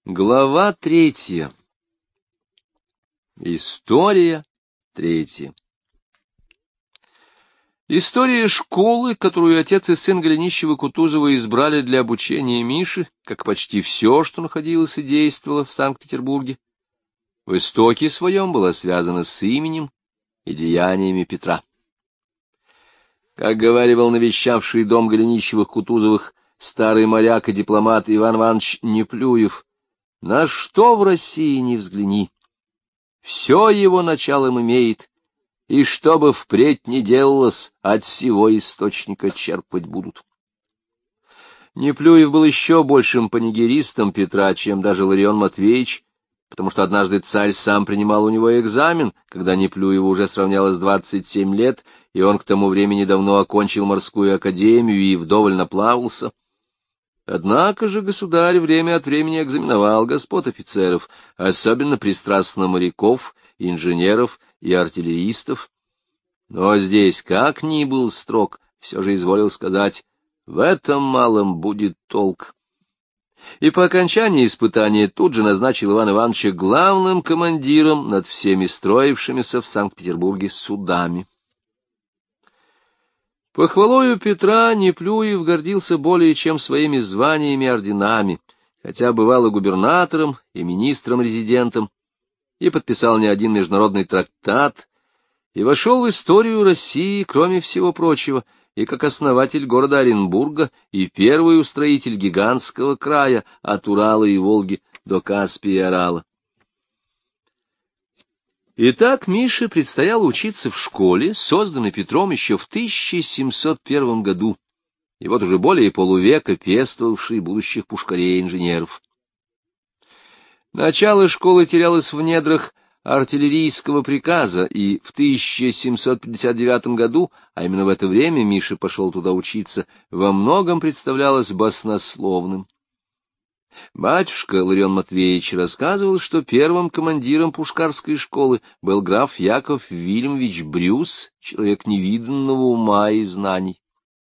Глава 3. История 3. История школы, которую отец и сын Голенищева-Кутузова избрали для обучения Миши, как почти все, что находилось и действовало в Санкт-Петербурге, в истоке своем была связана с именем и деяниями Петра. Как говаривал навещавший дом Голенищевых-Кутузовых старый моряк и дипломат Иван Иванович Неплюев, на что в России не взгляни, все его началом имеет, и что бы впредь ни делалось, от сего источника черпать будут. Неплюев был еще большим панигеристом Петра, чем даже Ларион Матвеевич, потому что однажды царь сам принимал у него экзамен, когда Неплюеву уже сравнялось 27 лет, и он к тому времени давно окончил морскую академию и вдоволь наплавался. Однако же государь время от времени экзаменовал господ офицеров, особенно пристрастно моряков, инженеров и артиллеристов. Но здесь, как ни был строг, все же изволил сказать: в этом малом будет толк. И по окончании испытания тут же назначил Ивана Ивановича главным командиром над всеми строившимися в Санкт-Петербурге судами. Похвалою Петра Неплюев гордился более чем своими званиями и орденами, хотя бывал и губернатором, и министром-резидентом, и подписал не один международный трактат, и вошел в историю России, кроме всего прочего, и как основатель города Оренбурга, и первый устроитель гигантского края от Урала и Волги до Каспия и Арала. Итак, Мише предстояло учиться в школе, созданной Петром еще в 1701 году, и вот уже более полувека пестовавшей будущих пушкарей-инженеров. Начало школы терялось в недрах артиллерийского приказа, и в 1759 году, а именно в это время Миша пошел туда учиться, во многом представлялось баснословным. Батюшка Ларион Матвеевич рассказывал, что первым командиром пушкарской школы был граф Яков Вильямович Брюс, человек невиданного ума и знаний.